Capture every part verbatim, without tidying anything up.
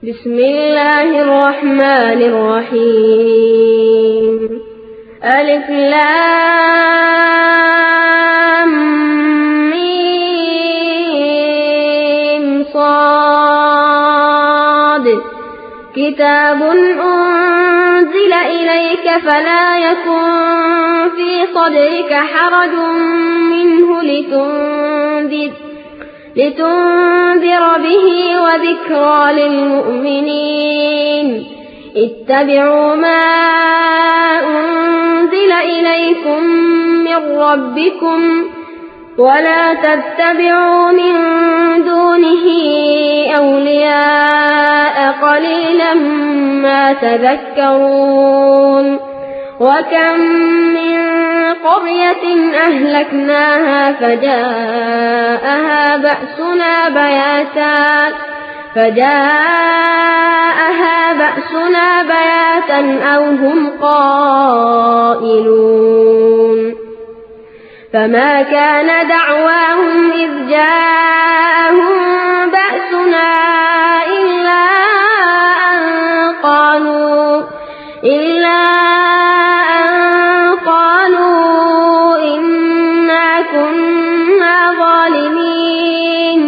بسم الله الرحمن الرحيم ألف لام ميم صاد كتاب أنزل إليك فلا يكن في صدرك حرج منه لتنذر لتنذر به وذكرى للمؤمنين اتبعوا ما أنزل إليكم من ربكم ولا تتبعوا من دونه أولياء قليلا ما تذكرون وكم من قرية أهلكناها فجاءها بأسنا بياتا فجاءها بأسنا بياتا أو هم قائلون فما كان دعواهم إذ جاءهم بأسنا إلا أن قالوا إلا أن قالوا إنا كنا ظالمين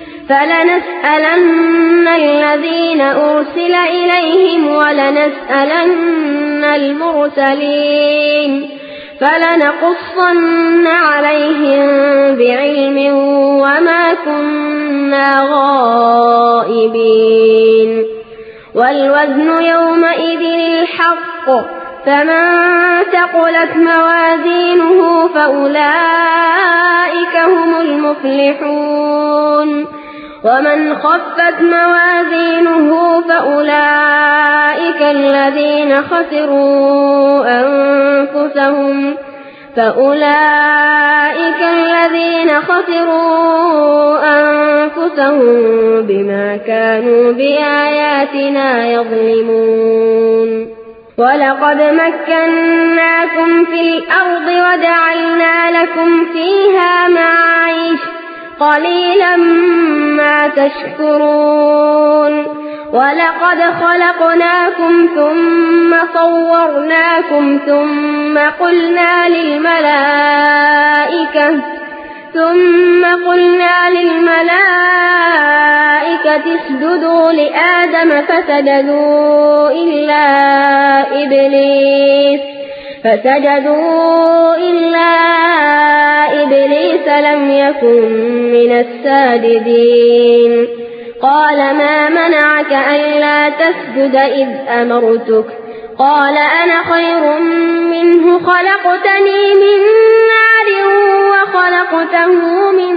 فلنسألن الذين أرسل إليهم ولنسألن المرسلين فلنقصن عليهم بعلم وما كنا غائبين والوزن يومئذ الحق فمن ثقلت موازينه فأولئك هم المفلحون ومن خفت موازينه فأولئك الذين خسروا أنفسهم فأولئك الذين خسروا أنفسهم بما كانوا بآياتنا يظلمون ولقد مكناكم في الأرض وجعلنا لكم فيها معايش قليلا ما تشكرون ولقد خلقناكم ثم صورناكم ثم قلنا للملائكة ثم قلنا للملائكة اسجدوا لآدم فسجدوا إلا إبليس فسجدوا إلا إبليس لم يكن من الساجدين قال ما منعك ألا تسجد إذ أمرتك قال أنا خير منه خلقتني من نار وخلقته من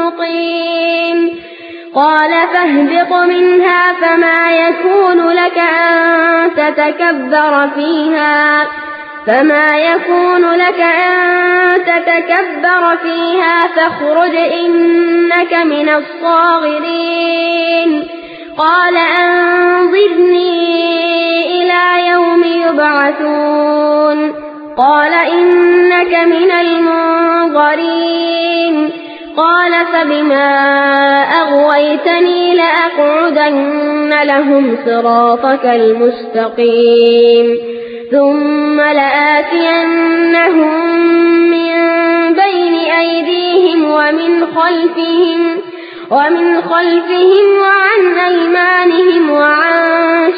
طين قال فاهبط منها فما يكون لك أن تتكبر فيها فما يكون لك أن تتكبر فيها فاخرج إنك من الصاغرين قال أنظرني إلى يوم يبعثون قال إنك من المنظرين قال فبما أغويتني لأقعدن لهم صراطك المستقيم ثم لآتينهم من بين أيديهم ومن خلفهم ومن خلفهم وعن أيمانهم وعن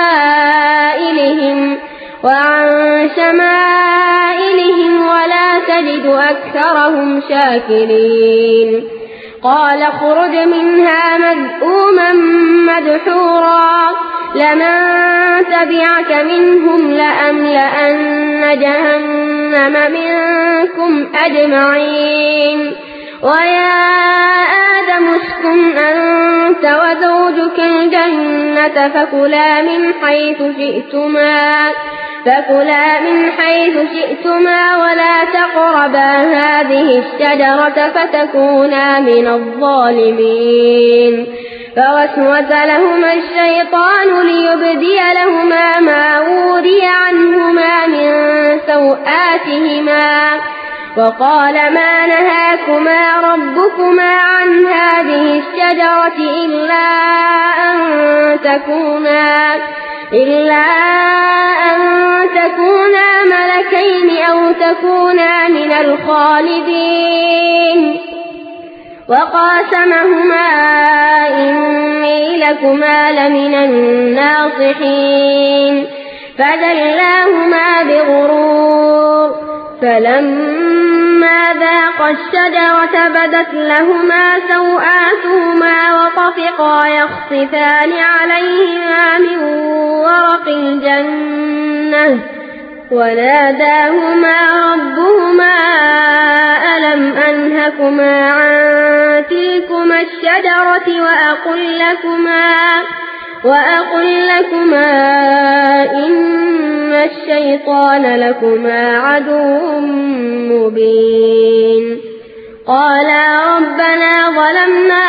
شمائلهم وعن شمائلهم ولا تجد أكثرهم شاكرين قال اخرج منها مذءوما مدحورا لمن تبعك منهم لأملأن جهنم منكم أجمعين ويا آدم اسكن أنت وزوجك الجنة فكلا من حيث شئتما فكلا من حيث شئتما ولا تقربا هذه الشجرة فتكونا من الظالمين فوسوس لهما الشيطان ليبدي لهما ما وري عنهما من سوآتهما وقال ما نهاكما ربكما عن هذه الشجرة إلا أن تكونا إلا أن تكونا ملكين أو تكونا من الخالدين وقاسمهما إني لكما لمن الناصحين فدلاهما بغرور فلما ذاقا الشجرة بدت لهما سوآتهما وطفقا يخصفان عليهما من ورق الجنة وناداهما ربهما ألم أنهكما عن تلكما الشجرة وأقل لكما وأقل لكما إن الشيطان لكما عدو مبين قالا ربنا ظلمنا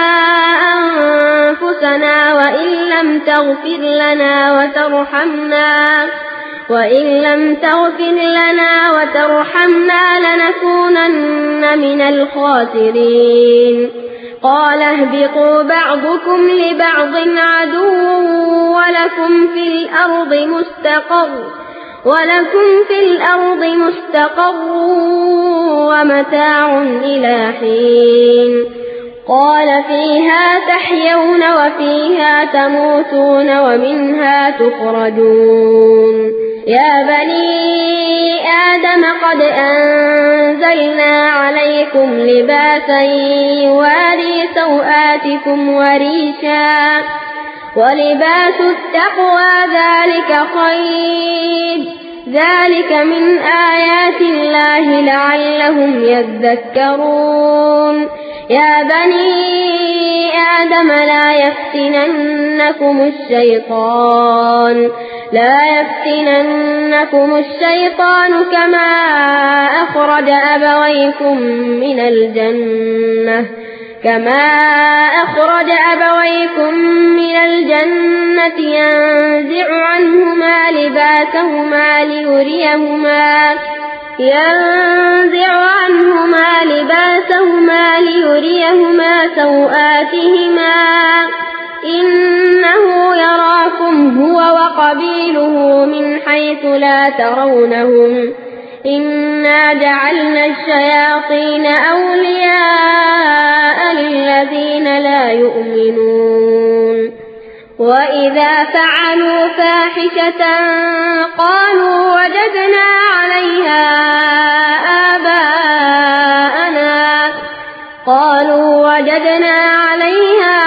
أنفسنا وإن لم تغفر لنا وترحمنا وإن لم تغفر لنا وترحمنا لنكونن من الخاسرين قال اهبطوا بعضكم لبعض عدو ولكم في الأرض مستقر ولكم في الأرض مستقر ومتاع إلى حين قال فيها تحيون وفيها تموتون ومنها تخرجون يا بني آدم قد أنزلنا عليكم لباسا يواري سوآتكم وريشا ولباس التقوى ذلك خير ذلك من آيات الله لعلهم يذكرون يا بني آدم لا يفتننكم الشيطان لا يفتننكم الشيطان كما أخرج أبويكم من الجنة كما أخرج أبويكم من الجنة ينزع عنهما لباسهما ليريهما ينزع عنهما لباسهما ليريهما سوآتهما إنه يراكم هو وقبيله من حيث لا ترونهم إنا جعلنا الشياطين أولياء للذين لا يؤمنون وإذا فعلوا فاحشة قالوا وجدنا عليها آباءنا قالوا وجدنا عليها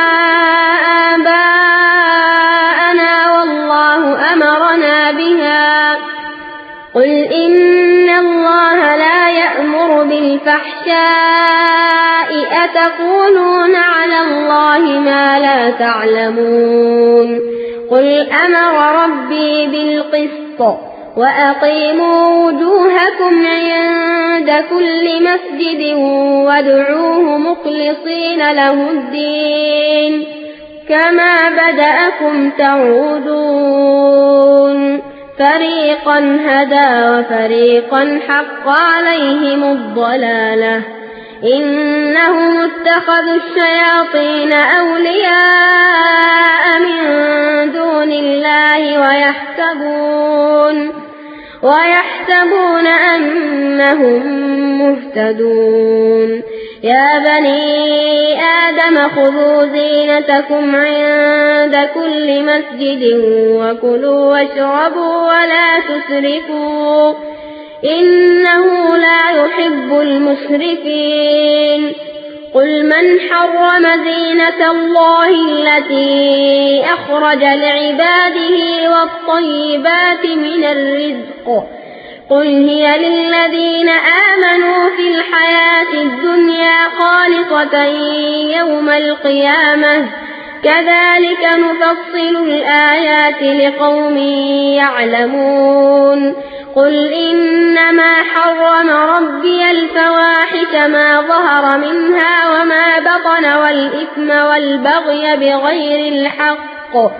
آباءنا والله أمرنا بها قل إن الله لا يأمر بالفحشاء أتقولون على الله ما لا تعلمون قل أمر ربي بالقسط وأقيموا وجوهكم عند كل مسجد وادعوه مخلصين له الدين كما بدأكم تعودون فريقا هدى وفريقا حق عليهم الضلالة إنهم اتخذوا الشياطين أولياء من دون الله ويحسبون ويحسبون أنهم مهتدون يا بني آدم خذوا زينتكم عند كل مسجد وكلوا واشربوا ولا تسرفوا إنه لا يحب المسرفين قل من حرم زينة الله التي أخرج لعباده والطيبات من الرزق قل هي للذين آمنوا في الحياة الدنيا خالصة يوم القيامة كذلك نفصل الآيات لقوم يعلمون قل إنما حرم ربي الفواحش ما ظهر منها وما بطن والإثم والبغي بغير الحق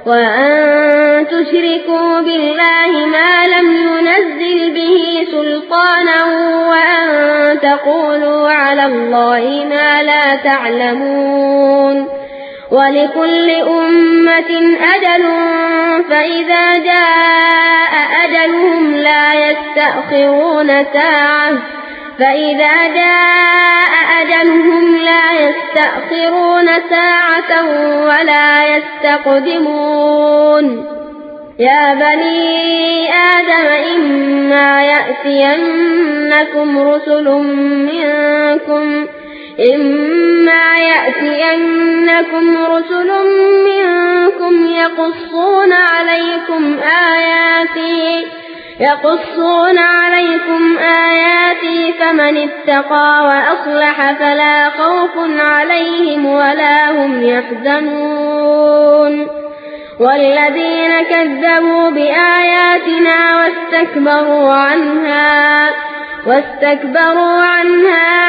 وأن تشركوا بالله ما لم ينزل به سلطانا وأن تقولوا على الله ما لا تعلمون ولكل أمة أجل فإذا جاء أجلهم لا يستأخرون ساعة فإذا جاء أجلهم لا يستأخرون ساعة ولا يستقدمون يا بني آدم إما يأتينكم رسل منكم إما يأتينكم رسل منكم يقصون عليكم آياتي يقصون عليكم آياتي فمن اتقى وأصلح فلا خوف عليهم ولا هم يحزنون والذين كذبوا بآياتنا واستكبروا عنها واستكبروا عنها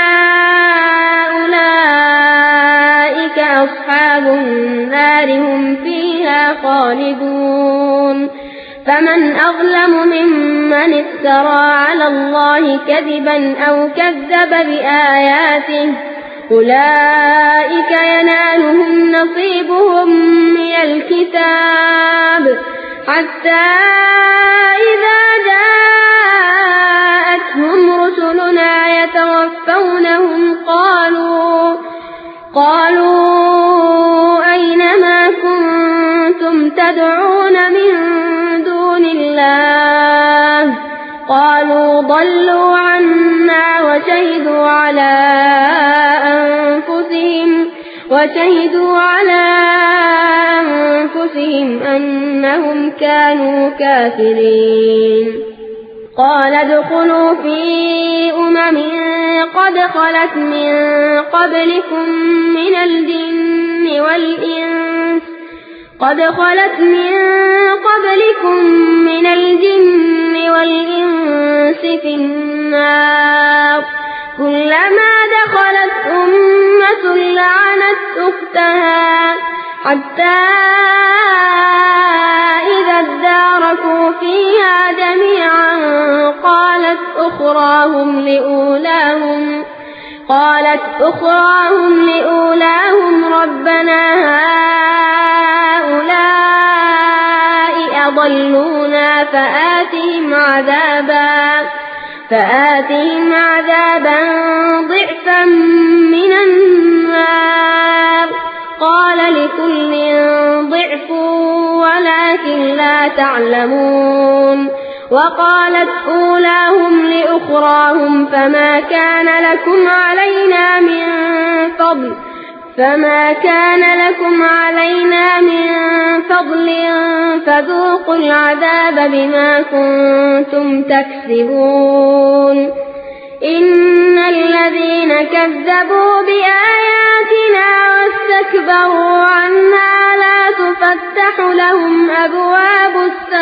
أولئك أصحاب النار هم فيها خالدون فمن أظلم ممن افترى على الله كذبا أو كذب بآياته أولئك ينالهم نصيبهم من الكتاب حتى إذا جاءتهم رسلنا يتوفونهم قالوا قالوا أين ما كنتم تدعون من دون الله قالوا ضلوا عنا وشهدوا على أنفسهم وشهدوا على أنفسهم أنهم كانوا كافرين قال ادخلوا في أمم قد خلت من قبلكم من الجن والإنس قد خلت من قبلكم من الجن والإنس في النار كلما دخلت أمة لعنت أختها حتى إذا اداركوا فيها جميعا قالت أخراهم لأولاهم قالت أخراهم لأولاهم ربنا هؤلاء أضلونا فآتهم عذابا فآتهم عذابا ضعفا من النار قال لكل ضعف ولكن لا تعلمون وقالت أولاهم لأخراهم فما كان لكم علينا من فضل فما كان لكم علينا من فضل فذوقوا العذاب بما كنتم تكسبون إن الذين كذبوا بآياتنا واستكبروا عنها لا تفتح لهم أبواب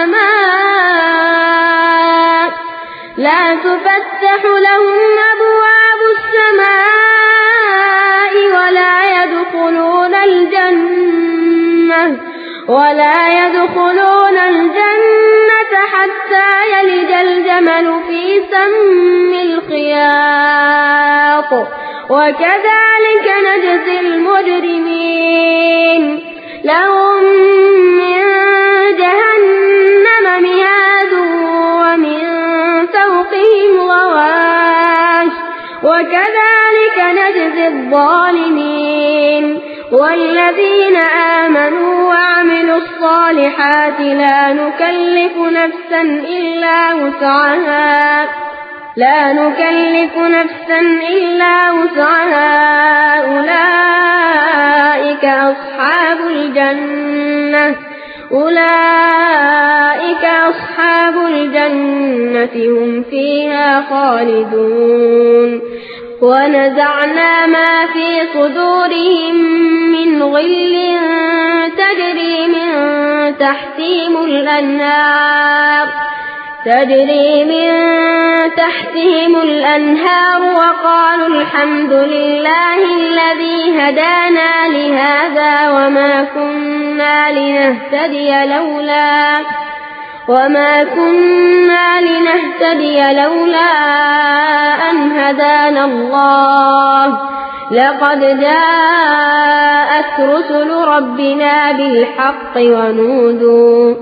السماء لا تفتح لهم أبواب السماء ولا يدخلون الجنة ولا يدخلون الجنة حتى يلج الجمل في سم الخياط وكذلك نجزي المجرمين لهم من جهنم مهاد ومن فوقهم غواش وكذلك نجزي الظالمين والذين آمنوا وعملوا الصالحات لا نكلف نفسا إلا وسعها لا نكلف نفسا إلا وسعها أولئك أصحاب الجنة أولئك أصحاب الجنة هم فيها خالدون ونزعنا ما في صدورهم من غل تجري من تحتهم الأنهار تجري من تحتهم الأنهار وقالوا الحمد لله الذي هدانا لهذا وما كنا لنهتدي لولا وما كنا لنهتدي لولا أن هدانا الله لقد جاءت رسل ربنا بالحق ونودوا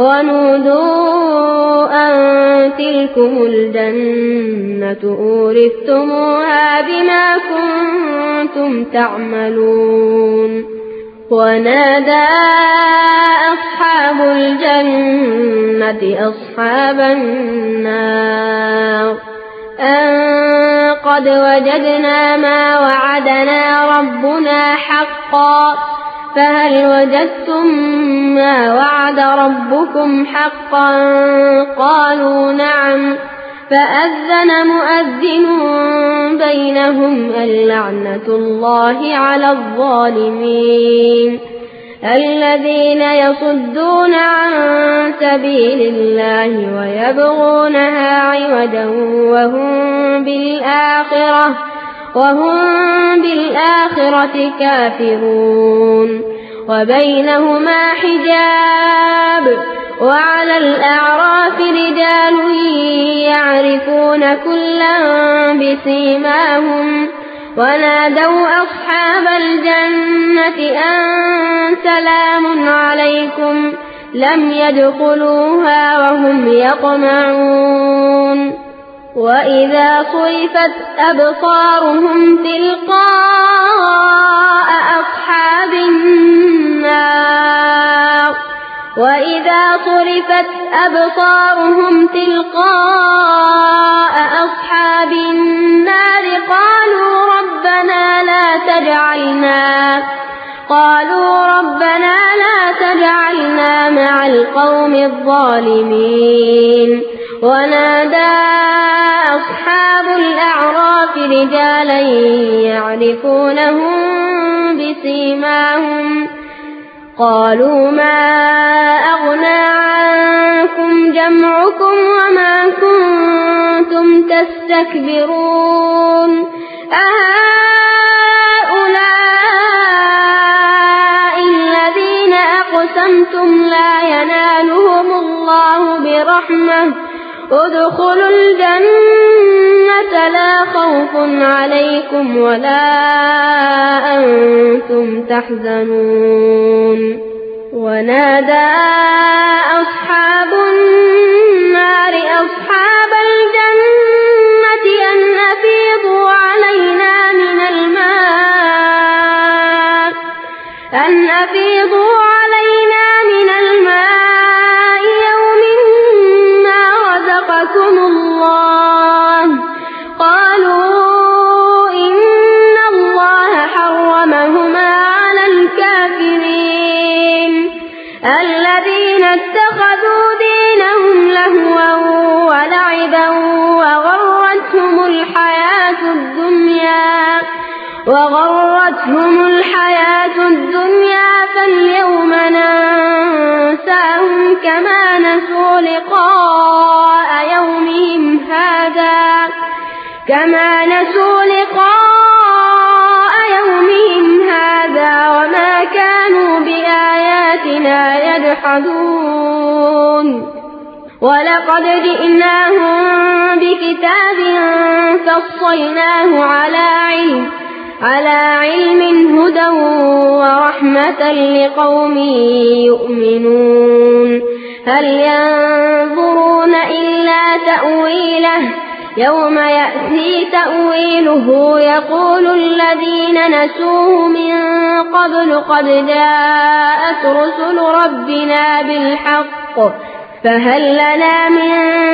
ونودوا أن تلكم الجنة أورثتموها بما كنتم تعملون ونادى أصحاب الجنة أصحاب النار أن قد وجدنا ما وعدنا ربنا حقا فهل وجدتم ما وعد ربكم حقا قالوا نعم فأذن مؤذن بينهم اللعنة الله على الظالمين الذين يصدون عن سبيل الله ويبغونها عوجا وهم بالآخرة وهم بالآخرة كافرون وبينهما حجاب وعلى الأعراف رجال يعرفون كلا بسيماهم ونادوا أصحاب الجنة أن سلام عليكم لم يدخلوها وهم يطمعون وإذا صرفت أبصارهم تلقاء أصحاب النار وإذا صرفت أبصارهم تلقاء أصحاب النار قالوا ربنا لا تجعلنا قالوا ربنا لا تجعلنا مع القوم الظالمين ونادى أصحاب الأعراف رجالا يعرفونهم بسيماهم قالوا ما أغنى عنكم جمعكم وما كنتم تستكبرون أهؤلاء الذين أقسمتم لا ينالهم الله برحمة ادخلوا الجنة لا خوف عليكم ولا أنتم تحزنون ونادى أصحاب النار أصحاب الجنة أن أفيضوا علينا من الماء أن أفيضوا علينا من الماء يوم ما رزقكم الله قالوا إن الله حرمهما على الكافرين الذين اتخذوا دينهم لهوا ولعبا وغرتهم الحياة الدنيا وغرتهم الحياة الدنيا فاليوم ننساهم كما نسوا لقاء يومهم هذا كما نسوا لقاء يومهم هذا وما كانوا بآياتنا يجحدون ولقد جئناهم بكتاب فصلناه على علم على علم هدى ورحمة لقوم يؤمنون هل ينظرون إلا تأويله يوم يأتي تأويله يقول الذين نسوه من قبل قد جاءت رسل ربنا بالحق فهل لنا من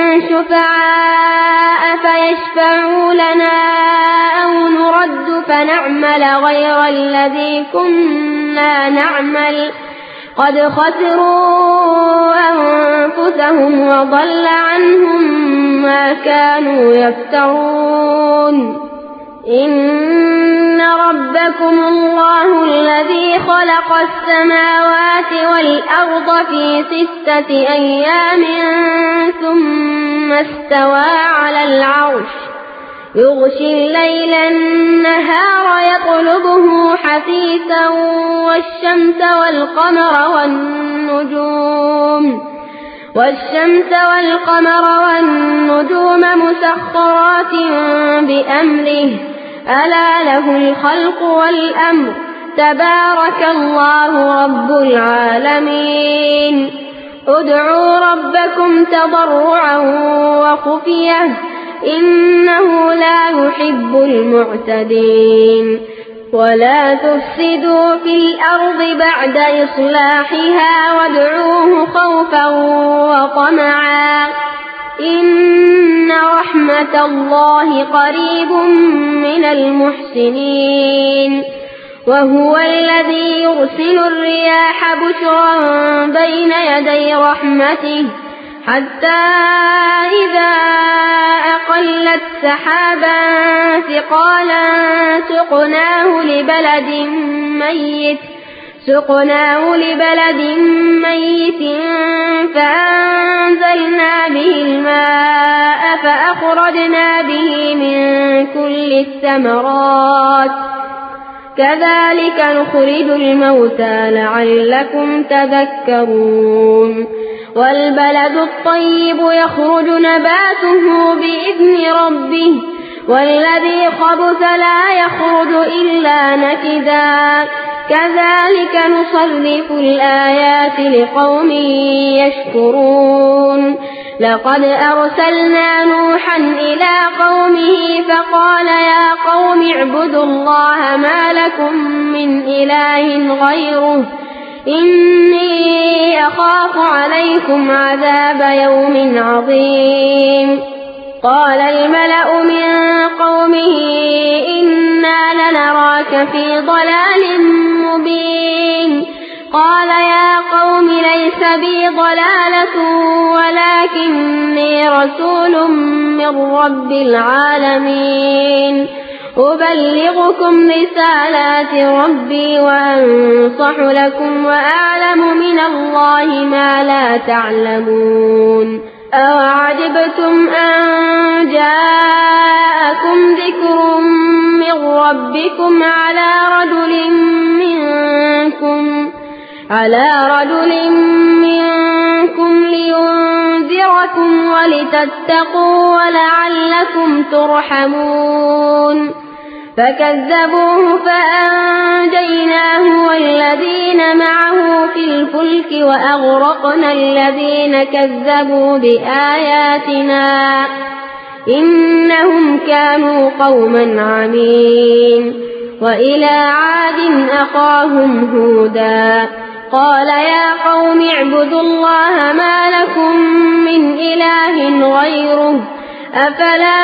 شفعاء فيشفعوا لنا أو نرد فنعمل غير الذي كنا نعمل قد خسروا أنفسهم وضل عنهم ما كانوا يفترون إن إن ربكم الله الذي خلق السماوات والأرض في ستة أيام ثم استوى على العرش يغشي الليل النهار يطلبه حثيثا والشمس والقمر والنجوم والشمس والقمر والنجوم مسخرات بأمره ألا له الخلق والأمر تبارك الله رب العالمين ادعوا ربكم تضرعا وخفية إنه لا يحب المعتدين ولا تفسدوا في الأرض بعد إصلاحها وادعوه خوفا وطمعا إن رحمة الله قريب من المحسنين وهو الذي يرسل الرياح بشرا بين يدي رحمته حتى إذا أقلت سحابا ثقالا سقناه لبلد ميت سقناه لبلد ميت فأنزلنا به الماء فأخرجنا به من كل الثمرات كذلك نخرج الموتى لعلكم تذكرون والبلد الطيب يخرج نباته بإذن ربه والذي خبث لا يخرج إلا نكدا كذلك نصرف الآيات لقوم يشكرون لقد أرسلنا نوحا إلى قومه فقال يا قوم اعبدوا الله ما لكم من إله غيره إني أخاف عليكم عذاب يوم عظيم قال الملأ من قومه إنا لنراك في ضلال مبين قال يا قوم ليس بي ضلالة ولكني رسول من رب العالمين أبلغكم رسالات ربي وأنصح لكم وأعلم من الله ما لا تعلمون أوعجبتم أن جاءكم ذكر من ربكم على رجل منكم على رجل منكم لينذركم ولتتقوا ولعلكم ترحمون فكذبوه فأنجيناه والذين معه في الفلك وأغرقنا الذين كذبوا بآياتنا إنهم كانوا قوما عمين وإلى عاد أخاهم هودا قال يا قوم اعبدوا الله ما لكم من إله غيره أفلا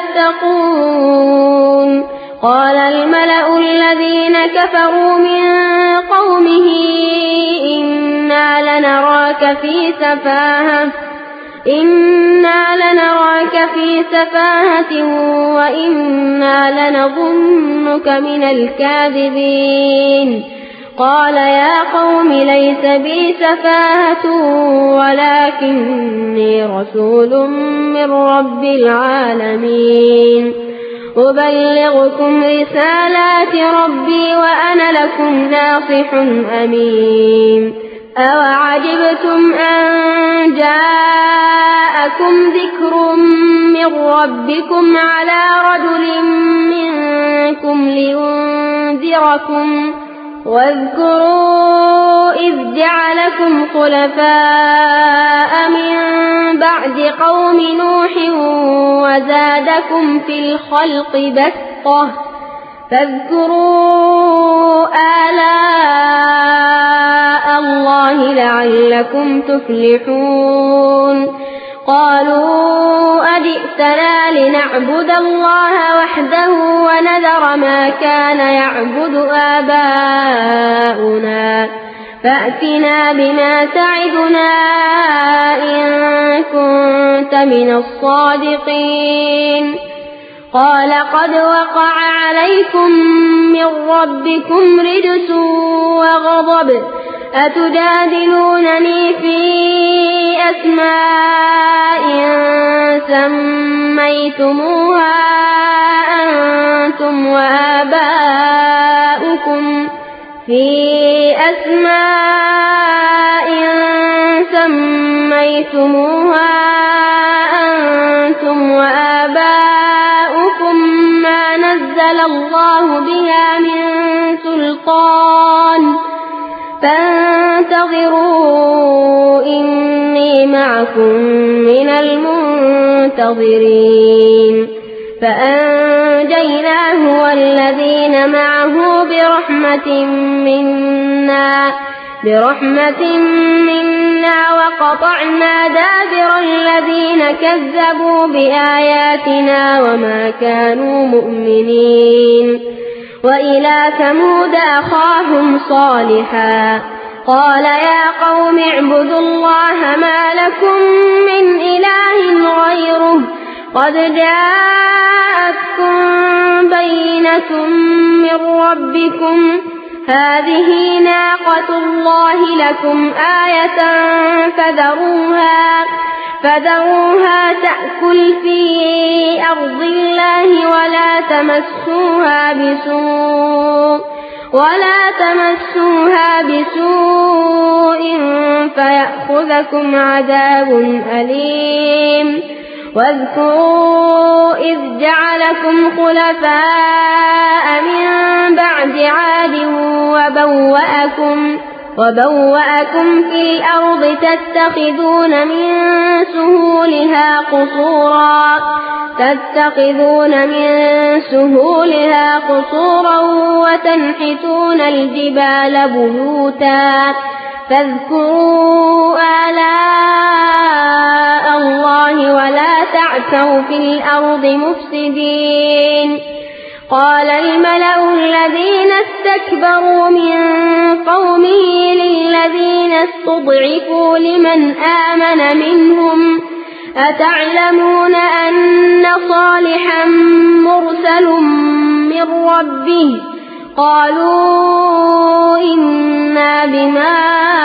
تتقون قال الملأ الذين كفروا من قومه إنا لنراك في سفاهة إنا لنراك في سفاهة وإنا لنظنك من الكاذبين قال يا قوم ليس بي سفاهة ولكني رسول من رب العالمين أبلغكم رسالات ربي وأنا لكم ناصح أمين أوعجبتم أن جاءكم ذكر من ربكم على رجل منكم لينذركم واذكروا إذ جعلكم خلفاء من بعد قوم نوح وزادكم في الخلق بسطة فاذكروا آلاء الله لعلكم تفلحون قالوا أجئتنا لنعبد الله وحده ونذر ما كان يعبد آباؤنا فأتنا بما تعدنا إن كنت من الصادقين قال قد وقع عليكم من ربكم رجس وغضب أتجادلونني في أسماء سميتموها أنتم وآباؤكم في أسماء سميتموها أنتم وآباؤكم ما نزل الله بها من سلطان فانتظروا إني معكم من المنتظرين فأنجيناه والذين معه برحمة منا برحمة منا وقطعنا دابر الذين كذبوا بآياتنا وما كانوا مؤمنين وإلى ثمود أخاهم صالحا قال يا قوم اعبدوا الله ما لكم من إله غيره قد جاءتكم بينة من ربكم هذه ناقة الله لكم آية فذروها فذروها تأكل في أرض الله ولا تمسوها بسوء ولا تمسوها بسوء فيأخذكم عذاب أليم واذكروا إذ جعلكم خلفاء من بعد عاد وبوأكم وبوأكم في الأرض تتخذون من سهولها قصورا تتخذون من سهولها قصورا وتنحتون الجبال بيوتا فاذكروا آلاء الله ولا تعثوا في الأرض مفسدين قال الملأ الذين استكبروا من قومه للذين استضعفوا لمن آمن منهم أتعلمون أن صالحا مرسل من ربه قالوا إنا بما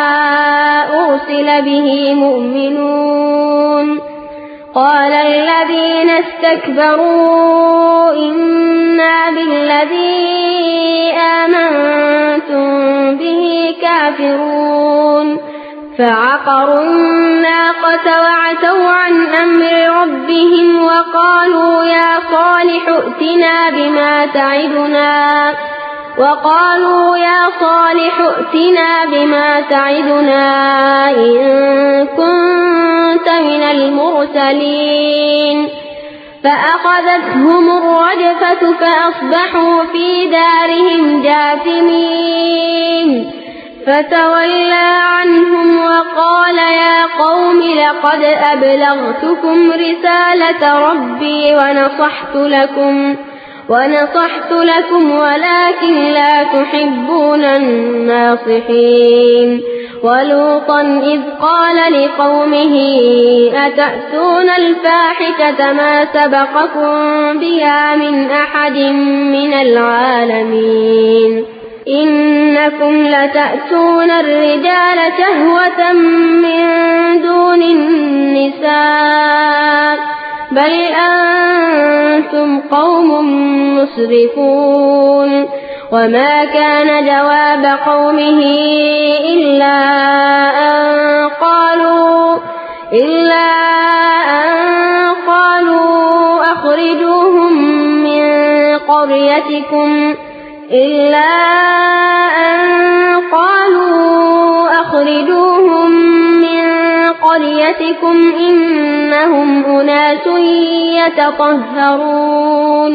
أرسل به مؤمنون قال الذين استكبروا إنا بالذي آمنتم به كافرون فعقروا الناقة وعتوا عن أمر ربهم وقالوا يا صالح ائتنا بما تعدنا وقالوا يا صالح ائتنا بما تعدنا إن كنت من المرسلين فأخذتهم الرجفة فأصبحوا في دارهم جاثمين فتولى عنهم وقال يا قوم لقد أبلغتكم رسالة ربي ونصحت لكم ونصحت لكم ولكن لا تحبون الناصحين ولوطا إذ قال لقومه أتأتون الفاحشة ما سبقكم بها من أحد من العالمين إنكم لتأتون الرجال شهوة من دون النساء بل أنتم قوم مسرفون وما كان جواب قومه إلا أن قالوا إلا أن قالوا أخرجوهم من قريتكم إلا أن قالوا أخرجوهم من قريتكم إنهم أناس يتطهرون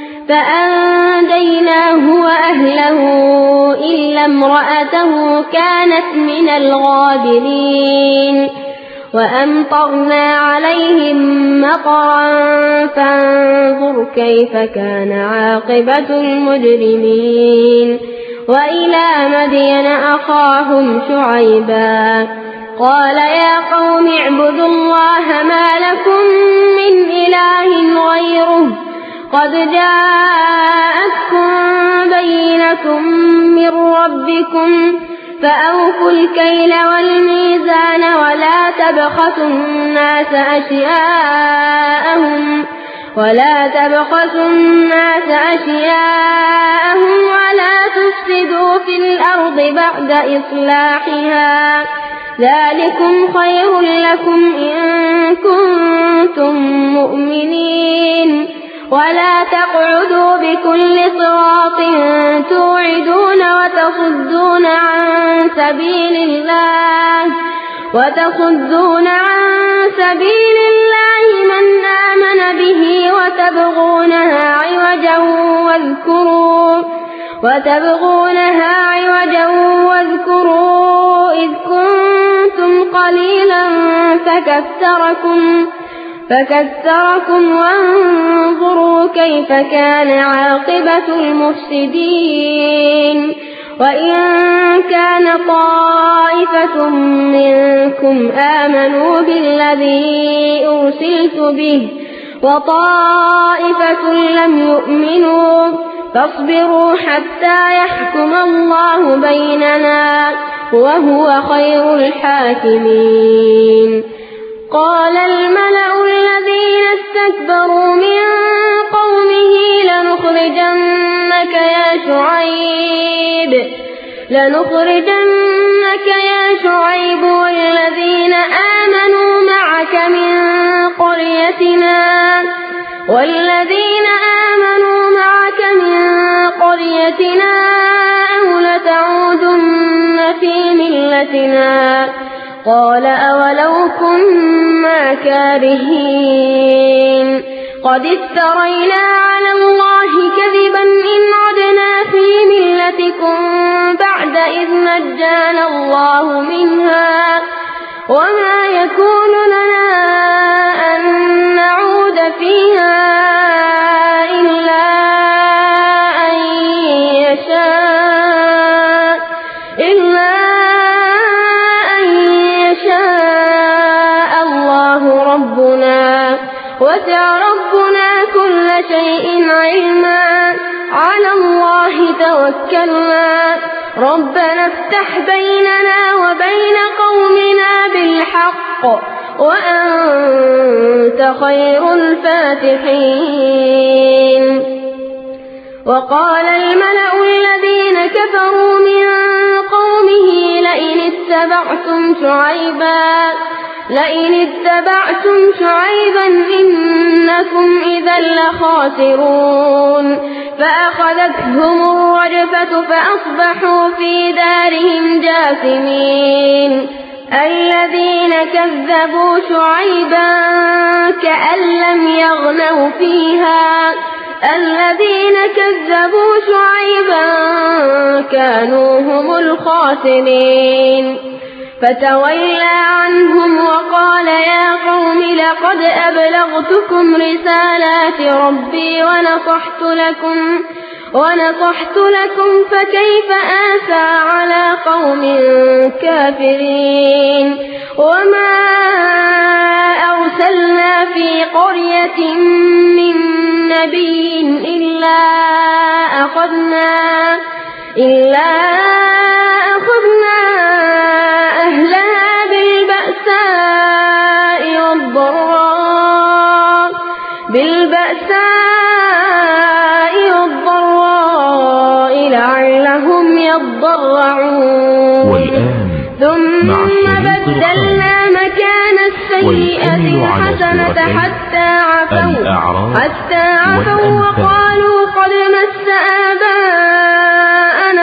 فأنجيناه وأهله إلا امرأته كانت من الغابرين وأمطرنا عليهم مطرا فانظر كيف كان عاقبة المجرمين وإلى مدين أخاهم شعيبا قال يا قوم اعبدوا الله ما لكم من إله غيره قد جاءتكم بينة من ربكم فأوفوا الكيل والميزان ولا تبخسوا الناس أشياءهم ولا تبخسوا الناس أشياءهم ولا تفسدوا في الأرض بعد إصلاحها ذلكم خير لكم إن كنتم مؤمنين ولا تقعدوا بكل صراط توعدون وتصدون عن سبيل الله وتصدون عن سبيل الله من آمن به وتبغونها عوجا واذكروا وتبغونها عوجا واذكروا إذ كنتم قليلا فكثركم فكثركم وانظروا كيف كان عاقبة المفسدين وإن كان طائفة منكم آمنوا بالذي أرسلت به وطائفة لم يؤمنوا فاصبروا حتى يحكم الله بيننا وهو خير الحاكمين. قال الملأ الذين استكبروا من قومه لنخرجنك يا شعيب لنخرجنك يا شعيب والذين آمنوا معك من قريتنا والذين آمنوا معك من قريتنا أو لتعودن في ملتنا قال أولو كنا كارهين قد افترينا على الله كذبا إن عدنا في ملتكم بعد إذ نجانا الله منها وما يكون لنا أن نعود فيها إلا أن يشاء إلا أن يشاء الله ربنا وسع ربنا كل شيء علما على الله توكلنا ربنا افتح بيننا وبين قومنا بالحق وأنت خير الفاتحين. وقال الملأ الذين كفروا من قومه لئن اتبعتم شعيبا لئن اتبعتم شعيبا إنكم إذا لخاسرون فأخذتهم الرجفة فأصبحوا في دارهم جاثمين. الذين كذبوا شعيبا كأن لم يغنوا فيها الذين كذبوا شعيبا كانوا هم الخاسرين. فتولى عنهم وقال يا قوم لقد أبلغتكم رسالات ربي ونصحت لكم ونصحت لكم فكيف آسى على قوم كافرين. وما أرسلنا في قرية من نبي إلا أخذنا إلا أخذنا أهلها بالبأساء والضراء بالبأساء والضراء لعلهم يضرعون. ثم بدلنا مكان السيئة الحسنة حتى عفوا حتى عفوا وقالوا قد مس آباءنا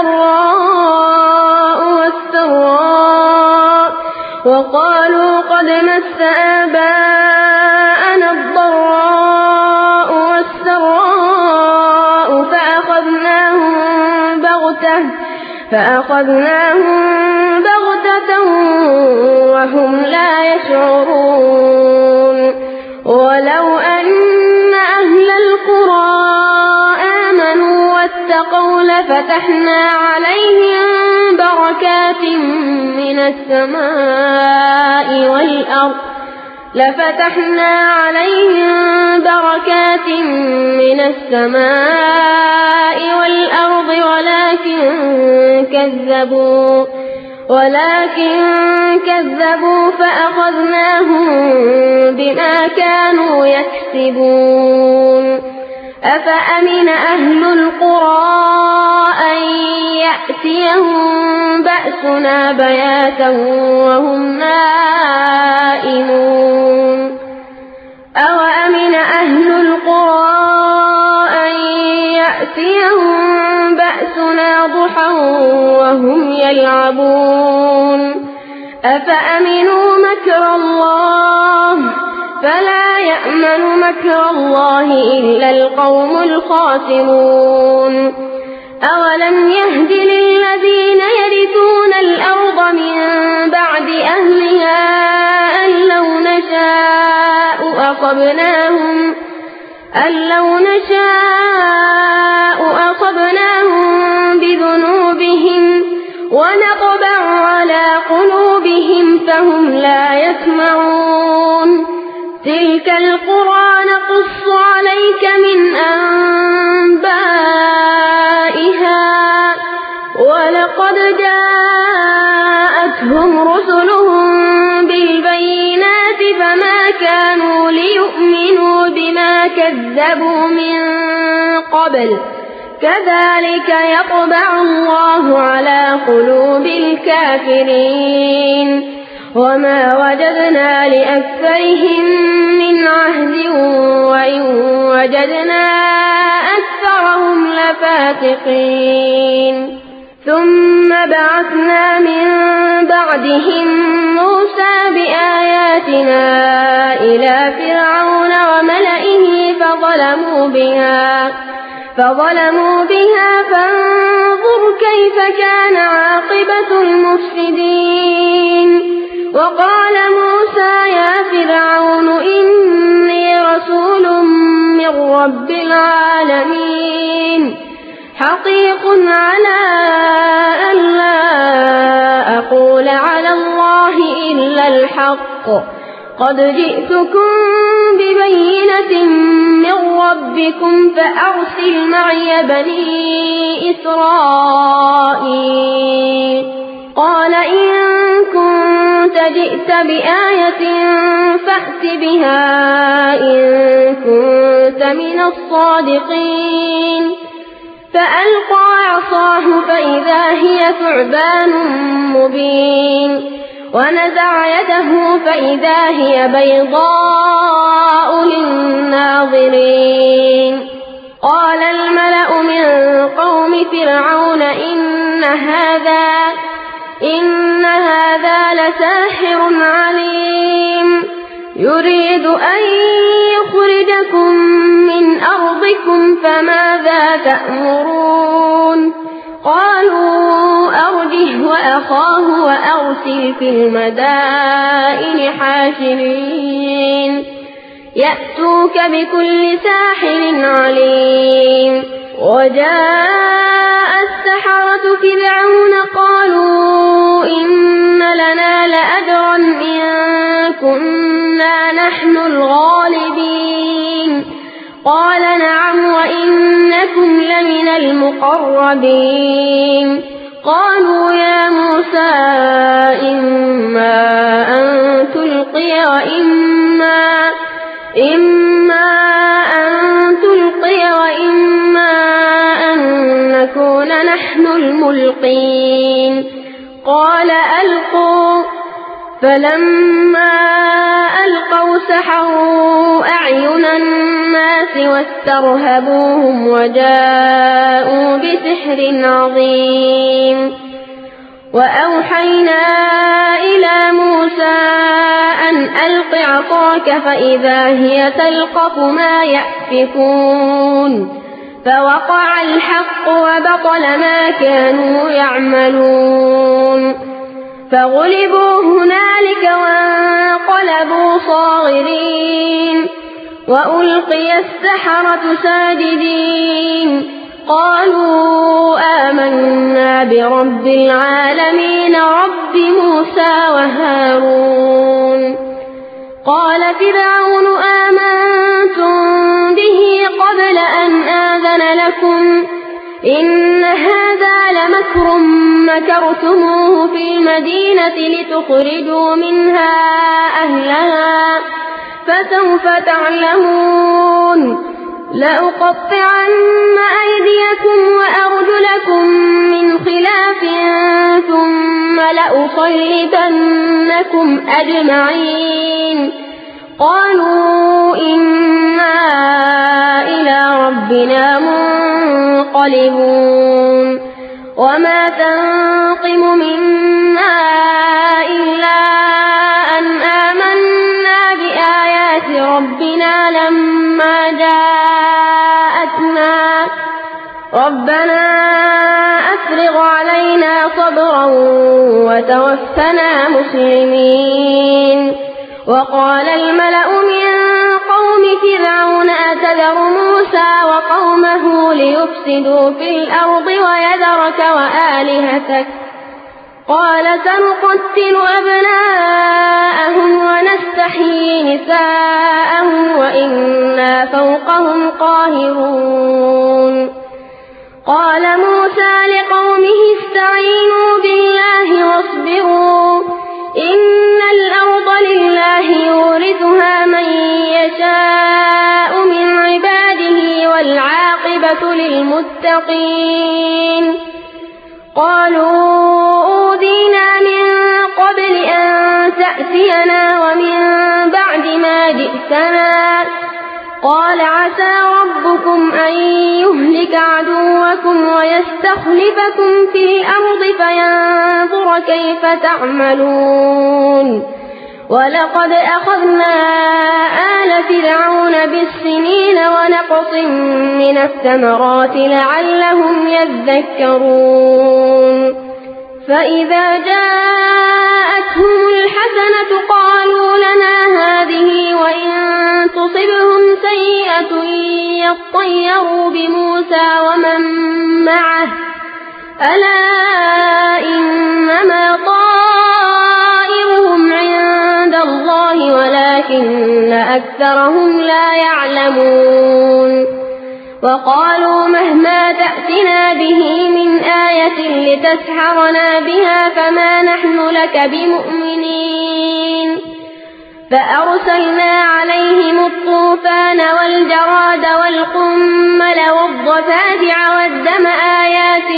الضراء والسراء وقالوا قد مس آباءنا الضراء والسراء فأخذناهم بغتة فأخذناهم بغتة وهم لا يشعرون. ولو أن أهل القرى آمنوا واتقوا لفتحنا عليهم بركات من السماء والأرض لفتحنا عليهم بركات من السماء والأرض ولكن كذبوا ولكن كذبوا فأخذناهم بما كانوا يكسبون أفأمن أهل القرى أن يأتيهم بأسنا بياتا وهم نائمون أوأمن أهل القرى أن يأتيهم بأسنا ضحى وهم يلعبون أفأمنوا مكر الله فلا يأمن مكر الله إلا القوم الخاسرون أولم يهد للذين يرثون الأرض من بعد أهلها أن لو نشاء أصبناهم أن لو نشاء أصبناهم بذنوبهم ونطبع على قلوبهم فهم لا يسمعون تلك القرى نقص عليك من أنبائها ولقد جاءتهم رسلهم بالبينات فما كانوا ليؤمنوا بما كذبوا من قبل كذلك يطبع الله على قلوب الكافرين وما وجدنا لأكثرهم من عهد وإن وجدنا أكثرهم لفاسقين ثم بعثنا من بعدهم موسى بآياتنا إلى فرعون وملئه فظلموا بها فظلموا بها فانظر كيف كان عاقبة المفسدين وقال موسى يا فرعون إني رسول من رب العالمين حقيق على أن لا أقول على الله إلا الحق قد جئتكم ببينة من ربكم فأرسل معي بني إسرائيل قال إن كنت جئت بآية فأت بها إن كنت من الصادقين فألقى عصاه فإذا هي ثعبان مبين ونزع يده فإذا هي بيضاء للناظرين قال الملأ من قوم فرعون إن هذا إن هذا لساحر عليم يريد أن يخرجكم من أرضكم فماذا تأمرون قالوا أرجه وأخاه وأرسل في المدائن حاشرين يأتوك بكل ساحر عليم وجاء السحرة فرعون قالوا إن لنا لأجرا إن كنا نحن الغالبين قال نعم وإنكم لمن المقربين قالوا يا موسى إما أن تلقي وإما إما أن تلقي وإما أن نكون نحن الملقين قال ألقوا فلما ألقوا سحروا أعين الناس واسترهبوهم وجاءوا بسحر عظيم وأوحينا إلى موسى أن ألق عصاك فإذا هي تلقف ما يأفكون فوقع الحق وبطل ما كانوا يعملون فغلبوا هنالك وانقلبوا صاغرين وألقي السحرة ساجدين قالوا آمنا برب العالمين رب موسى وهارون قال فرعون آمنتم به قبل أن آذن لكم إن هذا لمكر مكرتموه في المدينة لتخرجوا منها أهلها فسوف تعلمون لأقطعن أيديكم وأرجلكم من خلاف ثم لأصلبنكم أجمعين قالوا إنا إلى ربنا منقلبون وما تنقم منا إلا أن آمنا بآيات ربنا لما جاءتنا ربنا أفرغ علينا صبرا وتوفنا مسلمين وقال الملأ من قوم فرعون أتذر موسى وقومه ليفسدوا في الأرض ويذرك وآلهتك قال سنقتل أبناءهم ونستحيي نساءهم وإنا فوقهم قاهرون قال موسى لقومه استعينوا بالله واصبروا إن الأرض لله يورثها من يشاء من عباده والعاقبة للمتقين قالوا أوذينا من قبل أن تأتينا ومن بعد ما جئتنا قال عسى ربكم أن يهلك عدوكم ويستخلفكم في الأرض فينظر كيف تعملون ولقد أخذنا آل فرعون بالسنين ونقص من الثمرات لعلهم يذكرون فإذا جاءتهم الحسنة قالوا لنا هذه وإن تصبهم سيئة يطيروا بموسى ومن معه ألا إنما طائرهم عند الله ولكن أكثرهم لا يعلمون وقالوا مهما تأتنا به من آية لتسحرنا بها فما نحن لك بمؤمنين فأرسلنا عليهم الطوفان والجراد والقمل والضفادع والدم آيات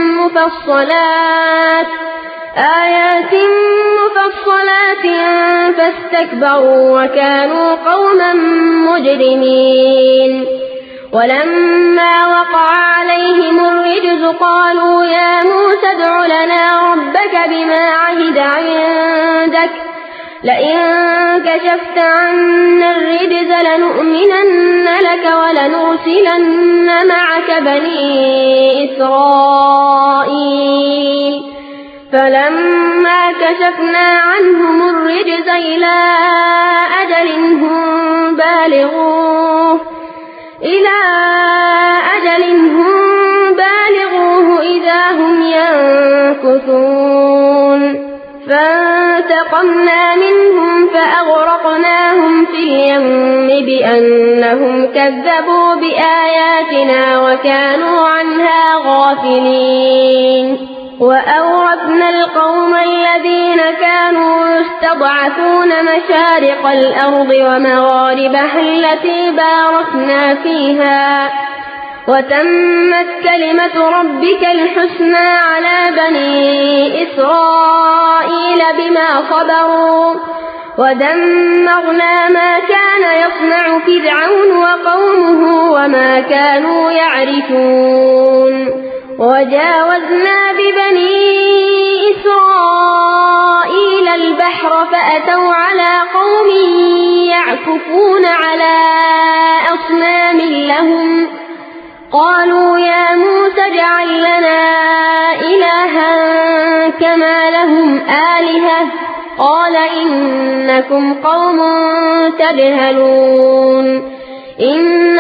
مفصلات آيات مفصلات فاستكبروا وكانوا قوما مجرمين ولما وقع عليهم الرجز قالوا يا موسى ادع لنا ربك بما عهد عندك لئن كشفت عنا الرجز لنؤمنن لك ولنرسلن معك بني إسرائيل فلما كشفنا عنهم الرجز إلى أجل هم بالغوه إلى أجل هم بالغوه إذا هم ينكثون فانتقمنا منهم فأغرقناهم في اليم بأنهم كذبوا بآياتنا وكانوا عنها غافلين وأورثنا القوم الذين كانوا يستضعفون مشارق الأرض ومغاربها التي باركنا فيها وتمت كلمة ربك الحسنى على بني إسرائيل بما صبروا ودمرنا ما كان يصنع فرعون وقومه وما كانوا يعرفون وجاوزنا ببني إسرائيل البحر فأتوا على قوم يعكفون على أصنام لهم قالوا يا موسى اجعل لنا إلها كما لهم آلهة قال إنكم قوم تجهلون إن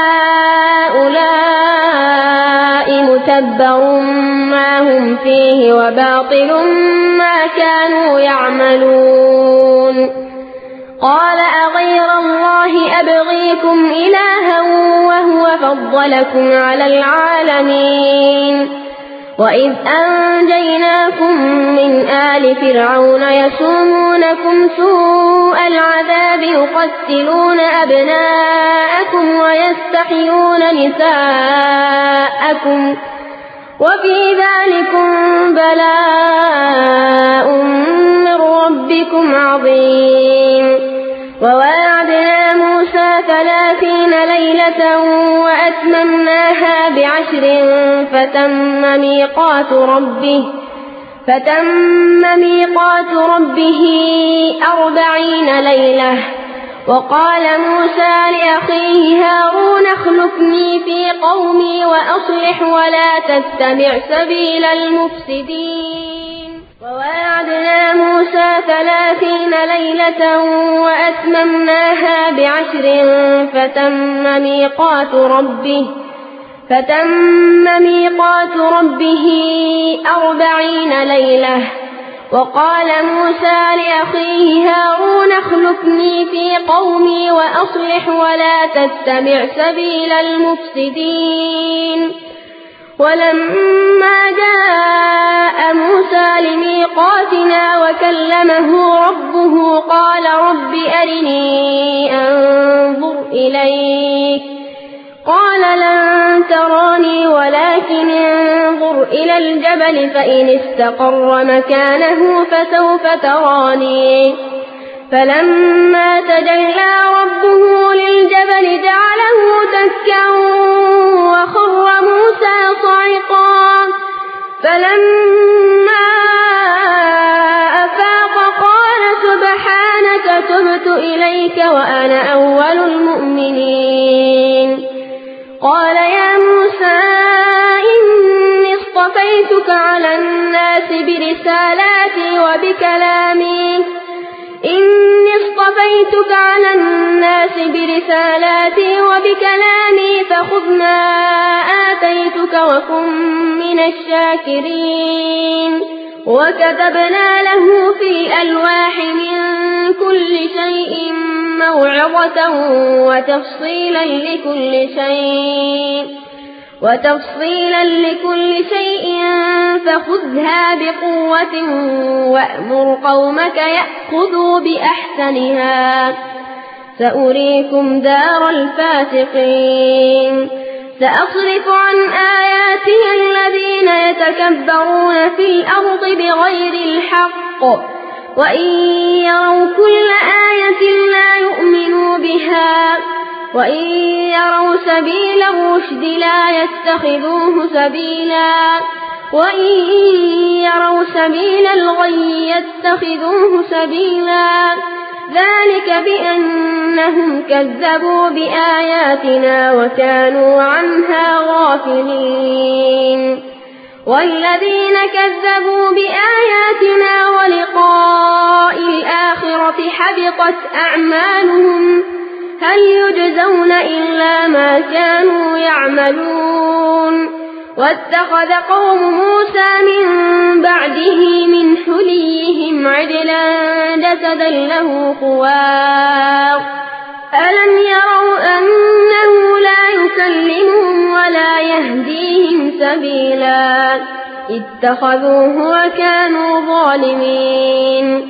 هؤلاء متبر ما هم فيه وباطل ما كانوا يعملون قال أغير الله أبغيكم إلها وهو فضلكم على العالمين وإذ أنجيناكم من آل فرعون يسومونكم سوء العذاب يقتلون أبناءكم ويستحيون نساءكم وفي ذلكم بلاء من ربكم عظيم وواعدنا موسى ثلاثين ليلة وأتممناها بعشر فتم ميقات ربه فتم ميقات ربه أربعين ليلة وقال موسى لأخيه هارون اخلفني في قومي وأصلح ولا تتبع سبيل المفسدين وواعدنا موسى ثلاثين ليلة وأتممناها بعشر فتم ميقات ربه فتم ميقات ربه أربعين ليلة وقال موسى لأخيه هارون اخلفني في قومي وأصلح ولا تتبع سبيل المفسدين ولما جاء موسى لميقاتنا وكلمه ربه قال رب أرني أنظر إليك قال لن تراني ولكن انظر إلى الجبل فإن استقر مكانه فسوف تراني فلما تجلى ربه للجبل جعله دكا وخر موسى صعقا فلما أفاق قال سبحانك تبت إليك وأنا أول المؤمنين قال يا موسى إني اصطفيتك على الناس برسالاتي وبكلامي إني اصطفيتك على الناس برسالاتي وبكلامي فخذ ما آتيتك وكن من الشاكرين وكتبنا له في الألواح من كل شيء موعظة وتفصيلا لكل شيء وتفصيلا لكل شيء فخذها بقوة وأمر قومك يأخذوا بأحسنها سأريكم دار الفاسقين سأصرف عن آياتي الذين يتكبرون في الأرض بغير الحق وإن يروا كل آية لا يؤمنوا بها وإن يروا سبيل الرشد لا يتخذوه سبيلا وإن يروا سبيل الغي يتخذوه سبيلا ذلك بأنهم كذبوا بآياتنا وكانوا عنها غافلين والذين كذبوا بآياتنا ولقاء الآخرة حبطت أعمالهم هل يجزون إلا ما كانوا يعملون واتخذ قوم موسى من بعده من حليهم عجلا جسدا له خوار ألم يروا أنه لا يكلمهم ولا يهديهم سبيلا اتخذوه وكانوا ظالمين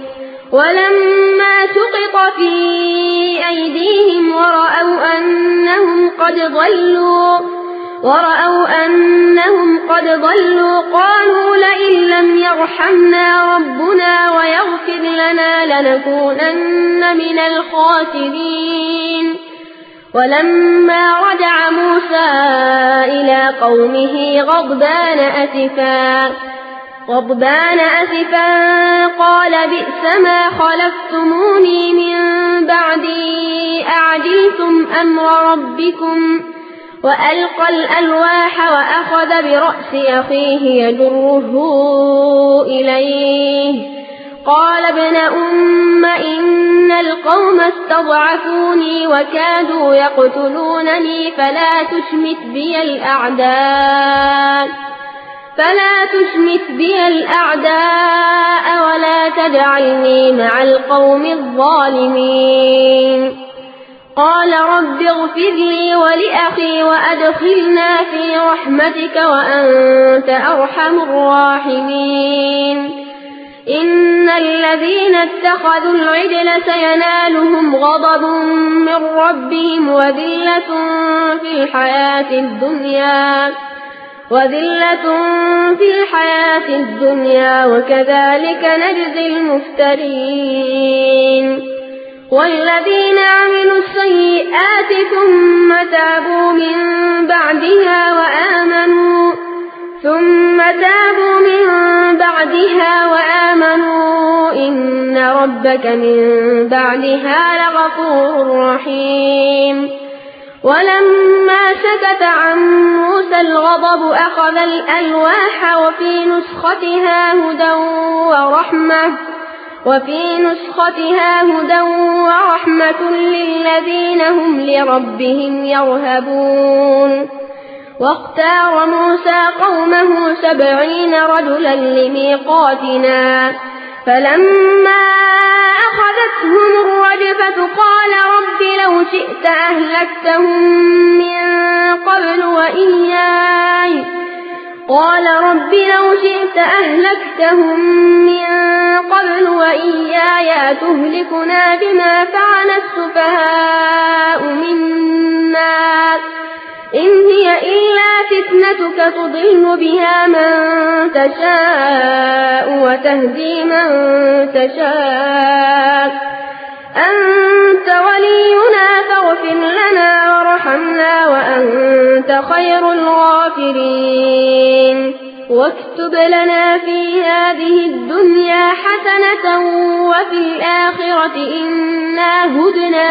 ولما سقط في أيديهم ورأوا أنهم قد ضلوا ورأوا أنهم قد ضلوا قالوا لئن لم يرحمنا ربنا ويغفر لنا لنكونن من الخاسرين ولما رجع موسى إلى قومه غضبان أسفا غضبان أسفا قال بئس ما خلفتموني من بعدي أعجلتم أمر ربكم وألقى الألواح وأخذ برأس أخيه يجره إليه قال ابن أم إن القوم استضعفوني وكادوا يقتلونني فلا تشمت بي الأعداء فلا تشمت بي الأعداء ولا تجعلني مع القوم الظالمين قال رب اغفر لي ولأخي وأدخلنا في رحمتك وأنت أرحم الراحمين إن الذين اتخذوا العجل سينالهم غضب من ربهم وذلة في الحياة الدنيا وذلة في الحياة الدنيا وكذلك نجزي المفترين والذين عملوا السيئات ثم تابوا من بعدها وآمنوا ثم تابوا من بعدها وآمنوا إن ربك من بعدها لغفور رحيم ولما سكت عن موسى الغضب أخذ الألواح وفي نسختها هدى ورحمة وفي نسختها هدى ورحمة للذين هم لربهم يرهبون واختار موسى قومه سبعين رجلا لميقاتنا فلما أخذتهم الرجفة قال رب لو شئت أهلكتهم من قبل وإياي قال رب لو شئت أهلكتهم من قبل وإياي تهلكنا بما فعل السفهاء منا إن هي إلا فتنتك تضل بها من تشاء وتهدي من تشاء أنت ولينا فاغفر لنا وارحمنا وأنت خير الغافرين واكتب لنا في هذه الدنيا حسنة وفي الآخرة إنا هدنا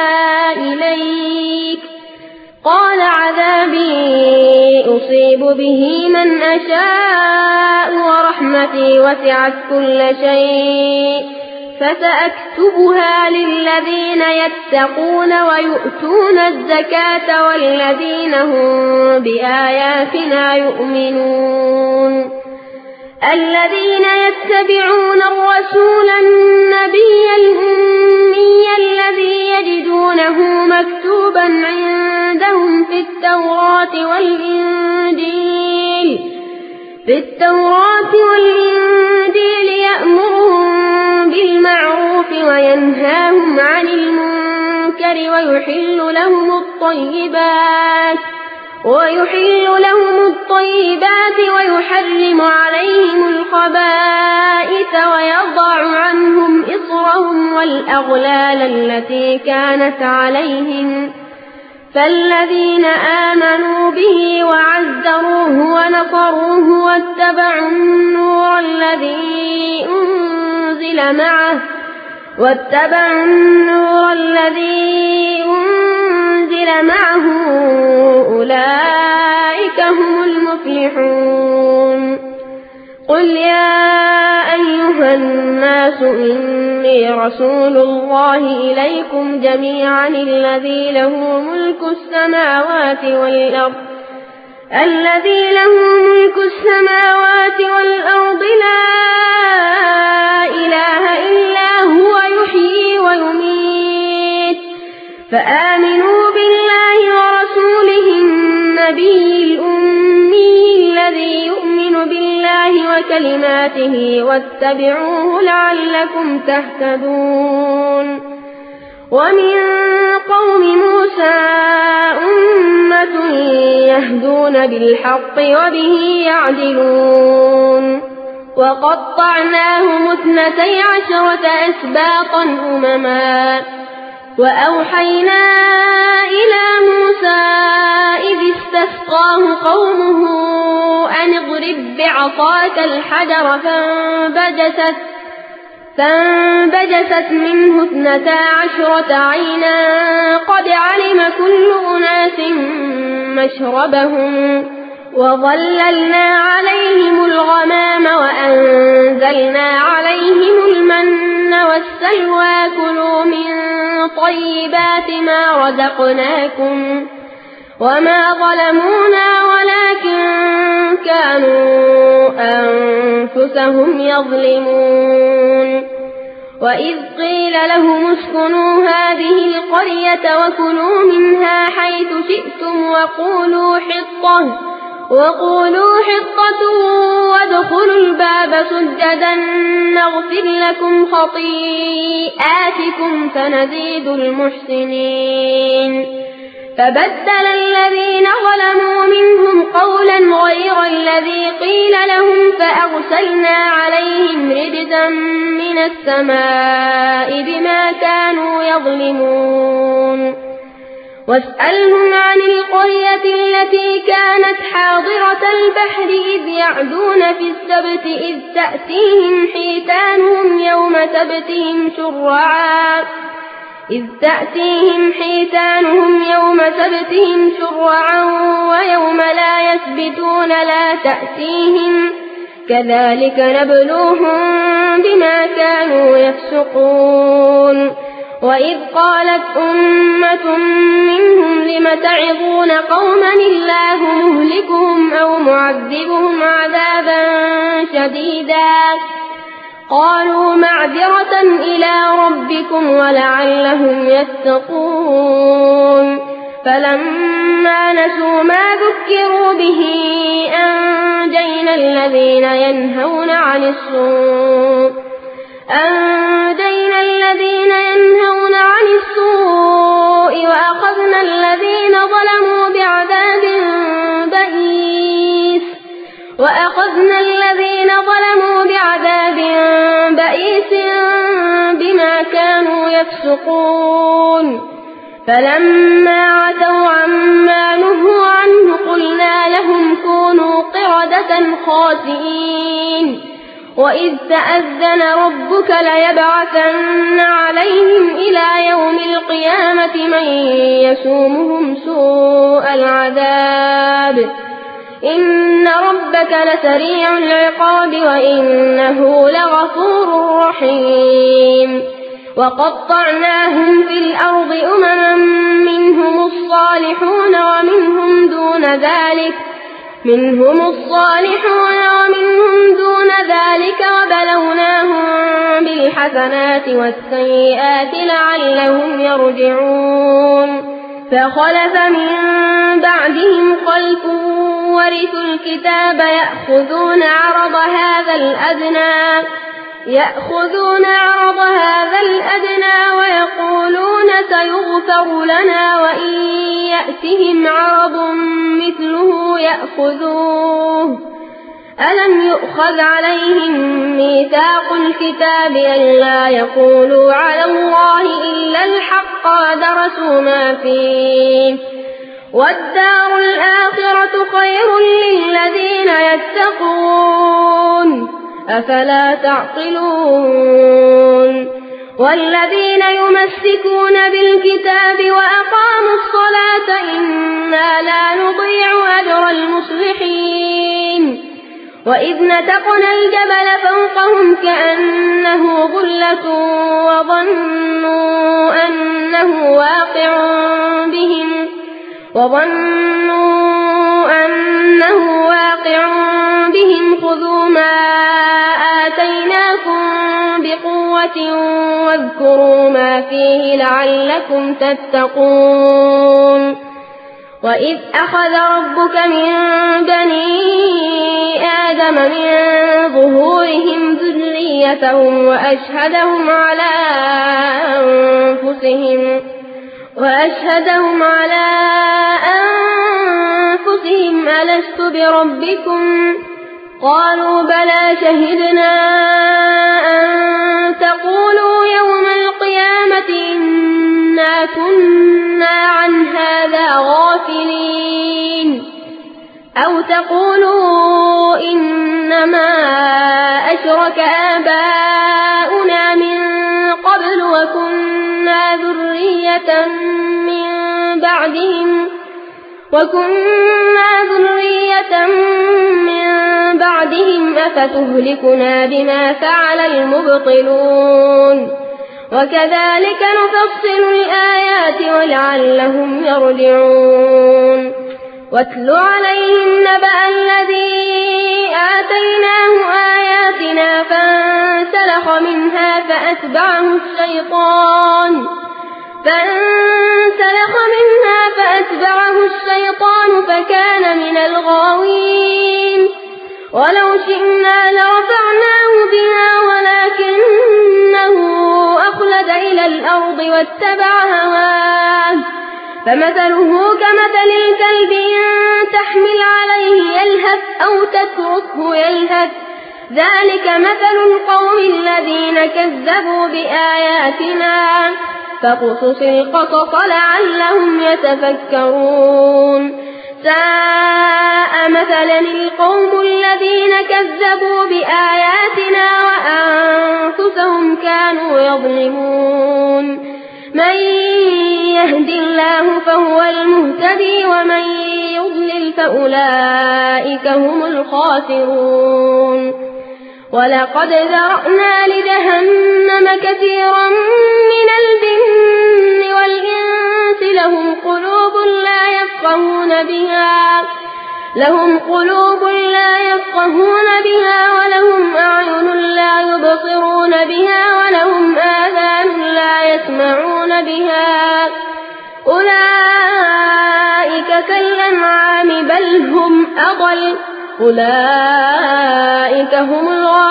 إليك قال عذابي أصيب به من أشاء ورحمتي وسعت كل شيء فسأكتبها للذين يتقون ويؤتون الزكاة والذين هم بآياتنا يؤمنون الذين يتبعون الرسول النبي الأمي الذي يجدونه مكتوبا عندهم في التوراة والإنجيل في التوراة والإنجيل يأمرهم بالمعروف وينهاهم عن المنكر ويحل لهم الطيبات ويحل لهم الطيبات ويحرم عليهم الخبائث ويضع عنهم إصرهم والأغلال التي كانت عليهم فالذين آمنوا به وعزروه ونصروه واتبعوا النور الذي أنزل معه واتبعوا النور الذي أنزل معه أولئك هم المفلحون قل يا أيها الناس إني رسول الله إليكم جميعا الذي له ملك السماوات والأرض الذي له ملك السماوات والأرض لا إله إلا هو يحيي ويميت فآمنوا بالله ورسوله النبي الأمي الذي يؤمن بالله وكلماته واتبعوه لعلكم تهتدون ومن قوم موسى أمة يهدون بالحق وبه يعدلون وقطعناهم اثنتي عشرة أسباطا أمما وأوحينا إلى موسى إذ استسقاه قومه أن اضرب بعصاك الحجر فانبجست فانبجست منه اثنتا عشرة عينا قد علم كل أناس مشربهم وظللنا عليهم الغمام وأنزلنا عليهم المن والسلوى كلوا من طيبات ما رزقناكم وما ظلمونا ولكن كانوا أنفسهم يظلمون وإذ قيل لهم اسكنوا هذه القرية وكلوا منها حيث شئتم وقولوا حطة وقولوا حطة وادخلوا الباب سجدا نغفر لكم خطيئاتكم سنزيد المحسنين فبدل الذين ظلموا منهم قولا غير الذي قيل لهم فأرسلنا عليهم رجزا من السماء بما كانوا يظلمون واسألهم عن القرية التي كانت حاضرة البحر إذ يعدون في السبت إذ تأتيهم حيتانهم يوم سبتهم شرعا إذ تأتيهم حيتانهم يوم سبتهم شرعا ويوم لا يسبتون لا تأتيهم كذلك نبلوهم بما كانوا يفسقون وإذ قالت أمة منهم لم تعظون قوما الله مهلكهم أو معذبهم عذابا شديدا قالوا معذرة إلى ربكم ولعلهم يتقون فلما نسوا ما ذكروا به أنجينا الذين ينهون عن السوء أنجينا الذين ينهون عن السوء وأخذنا الذين ظلموا بعذاب بئيس وأخذنا الذين ظلموا بعذاب بئيس بما كانوا يفسقون فلما عتوا عما نهوا عنه قلنا لهم كونوا قردة خاسئين وإذ تأذن ربك ليبعثن عليهم إلى يوم القيامة من يسومهم سوء العذاب إن ربك لسريع العقاب وإنه لغفور رحيم وقطعناهم في الأرض أمما منهم الصالحون ومنهم دون ذلك منهم الصالحون ومنهم دون ذلك وبلوناهم بالحسنات والسيئات لعلهم يرجعون فخلف من بعدهم خلف ورثوا الكتاب يأخذون عرض هذا الأدنى يأخذون عرض هذا الأدنى ويقولون سيغفر لنا وإن يأتهم عرض مثله يأخذوه ألم يؤخذ عليهم ميثاق الكتاب ألا يقولوا على الله إلا الحق ودرسوا ما فيه والدار الآخرة خير للذين يتقون أفلا تعقلون والذين يمسكون بالكتاب وأقاموا الصلاة إنا لا نضيع أجر المصلحين وإذ نتقنا الجبل فوقهم كأنه ظلة وظنوا أنه واقع بهم وظنوا أنه واقع بهم خذوا ما آتيناكم بقوة واذكروا ما فيه لعلكم تتقون وإذ أخذ ربك من بني آدم من ظهورهم ذريتهم وأشهدهم على أنفسهم وأشهدهم على أنفسهم ألست بربكم قالوا بلى شهدنا أن تقولوا يوم القيامة إنا كنا عن هذا غافلين أو تقولوا إنما أشرك آباؤنا من قبل وكنا ذرية من بعدهم وكنا ذرية من بعدهم أفتهلكنا بما فعل المبطلون وكذلك نفصل الآيات ولعلهم يرجعون واتل عليهم نبأ الذي آتيناه آياتنا فانسلخ منها فأتبعه الشيطان فانسلخ منها فأتبعه الشيطان فكان من الغاوين ولو شئنا لرفعناه بها ولكنه أخلد إلى الأرض واتبع هواه فمثله كمثل الكلب إن تحمل عليه يلهث أو تتركه يلهث ذلك مثل القوم الذين كذبوا بآياتنا فاقصص القصص لعلهم يتفكرون ساء مثلا القوم الذين كذبوا بآياتنا وأنفسهم كانوا يظلمون من يهد الله فهو المهتدي ومن يضلل فأولئك هم الخاسرون ولقد ذرأنا لجهنم كثيرا من الجن والإنس لهم قلوب لا يفقهون بها لهم قلوب لا يفقهون بها ولهم أعين لا يبصرون بها ولهم آذان لا يسمعون بها أولئك كالأنعام بل هم أضل أولئك هم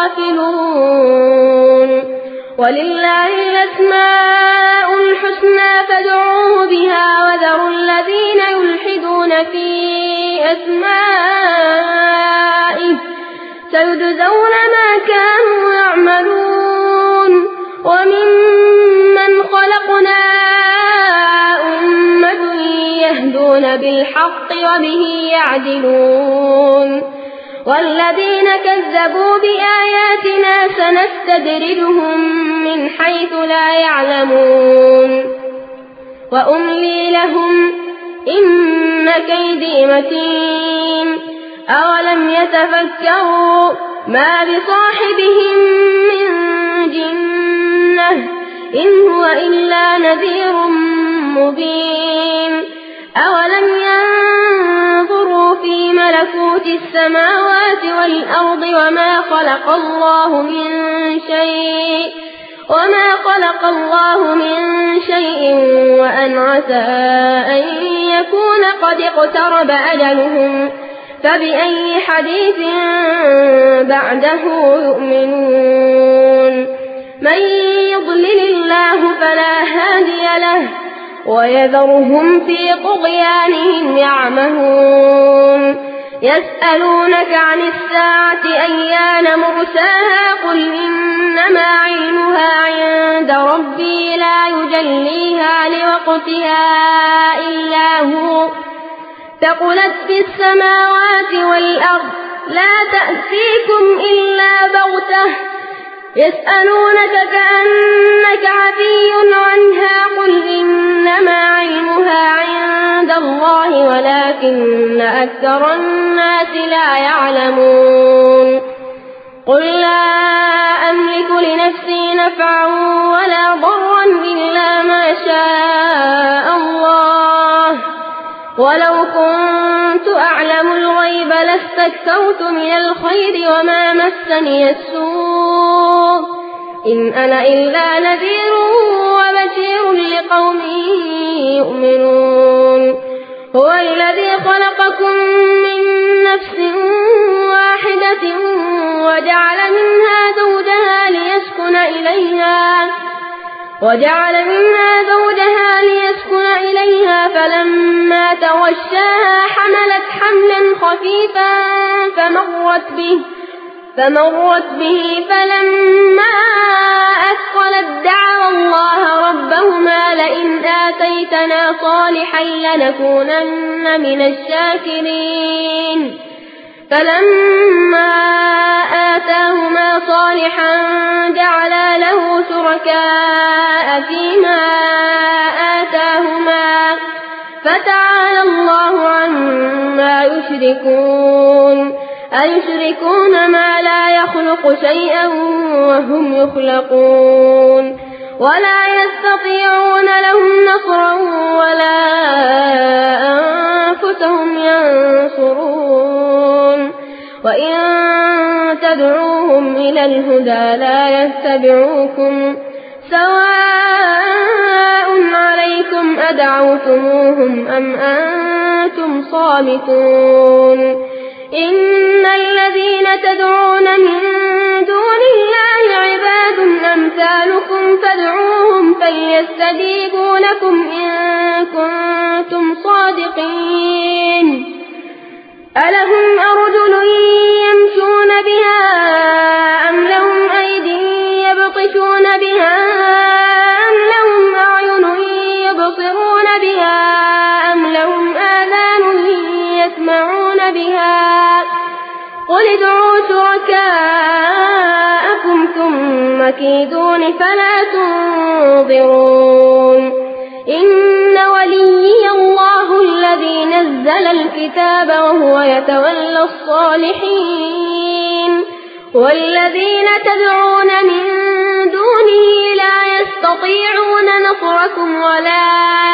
الغافلون ولله الأسماء الحسنى فادعوه بها وذروا الذين يلحدون في أسمائه سيجزون ما كانوا يعملون وممن خلقنا أمة يهدون بالحق وبه يعدلون والذين كذبوا بآياتنا سنستدرجهم من حيث لا يعلمون وأملي لهم إن كيدي متين أولم يتفكروا ما بصاحبهم من جنة إن هو إلا نذير مبين أولم ينظروا في ملكوت السماوات والأرض وما خلق الله من شيء وما خلق الله من شيء وأن عسى أن يكون قد اقترب أجلهم فبأي حديث بعده يؤمنون من يضلل الله فلا هادي له ويذرهم في طغيانهم يعمهون يسألونك عن الساعة أيان مرساها قل إنما علمها عند ربي لا يجليها لوقتها إلا هو ثقلت في السماوات والأرض لا تأتيكم إلا بغتة يسألونك كأنك عفي عنها قل إنما علمها عند الله ولكن أكثر الناس لا يعلمون قل لا أملك لنفسي نفعا ولا ضرا إلا ما شاء الله ولو كنت أعلم الغيب لاستكثرت من الخير وما مسني السوء إن أنا إلا نذير وبشير لقوم يؤمنون هو الذي خلقكم من نفس واحدة وجعل منها زوجها ليسكن إليها وجعل منها زوجها ليسكن إليها فلما تغشاها حملت حملا خفيفا فمرت به فمرت به فلما أثقلت دعوا الله ربهما لئن آتيتنا صالحا لنكونن من الشاكرين فلما آتاهما صالحا جعلا له شركاء فيما آتاهما فتعالى الله عما يشركون أيشركون ما لا يخلق شيئا وهم يخلقون ولا يستطيعون لهم نصرا ولا أنفسهم ينصرون وإن تدعوهم إلى الهدى لا يتبعوكم سواء عليكم أدعوتموهم أم أنتم صامتون إن الذين تدعون من دون الله عباد أمثالكم فادعوهم فليستجيبوا لكم إن كنتم صادقين ألهم أرجل يمشون بها أم لهم أيدي يبطشون بها أم لهم أعين يبصرون بها أم لهم آذان يسمعون بها قل ادعوا شركاءكم ثم كيدون فلا تنظرون إن وليي الله الذي نزل الكتاب وهو يتولى الصالحين والذين تدعون من دونه لا يستطيعون نصركم ولا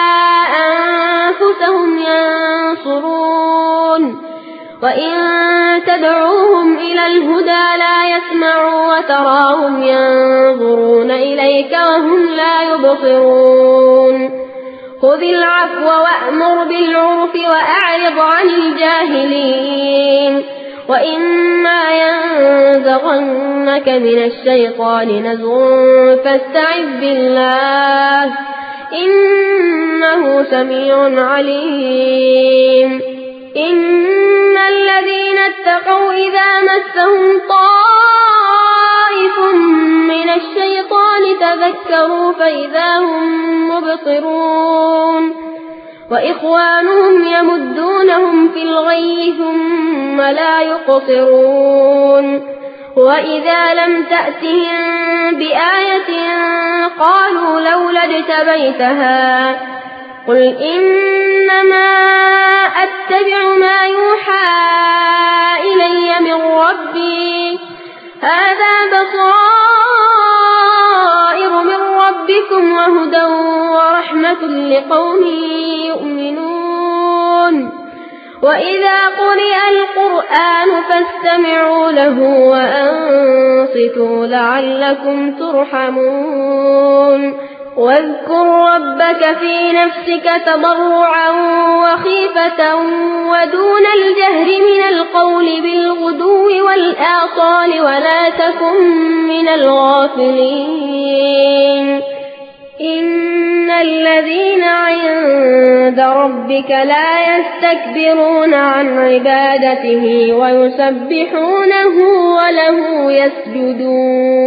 أنفسهم ينصرون وإن تدعوهم إلى الهدى لا يسمعوا وتراهم ينظرون إليك وهم لا يبصرون خذ العفو وأمر بالعرف وأعرض عن الجاهلين وإما ينزغنك من الشيطان نزغ فاستعذ بالله إنه سميع عليم إن الذين اتقوا إذا مسهم طائف من الشيطان تذكروا فإذا هم مبصرون وإخوانهم يمدونهم في الغي ثم لا يقصرون وإذا لم تأتهم بآية قالوا لولا اجتبيتها قل إنما أتبع ما يوحى إلي من ربي هذا بصائر من ربكم وهدى ورحمة لقوم يؤمنون وإذا قرئ القرآن فاستمعوا له وأنصتوا لعلكم ترحمون واذكر ربك في نفسك تضرعا وخيفة ودون الجهر من القول بالغدو والآصال ولا تكن من الغافلين إن الذين عند ربك لا يستكبرون عن عبادته ويسبحونه وله يسجدون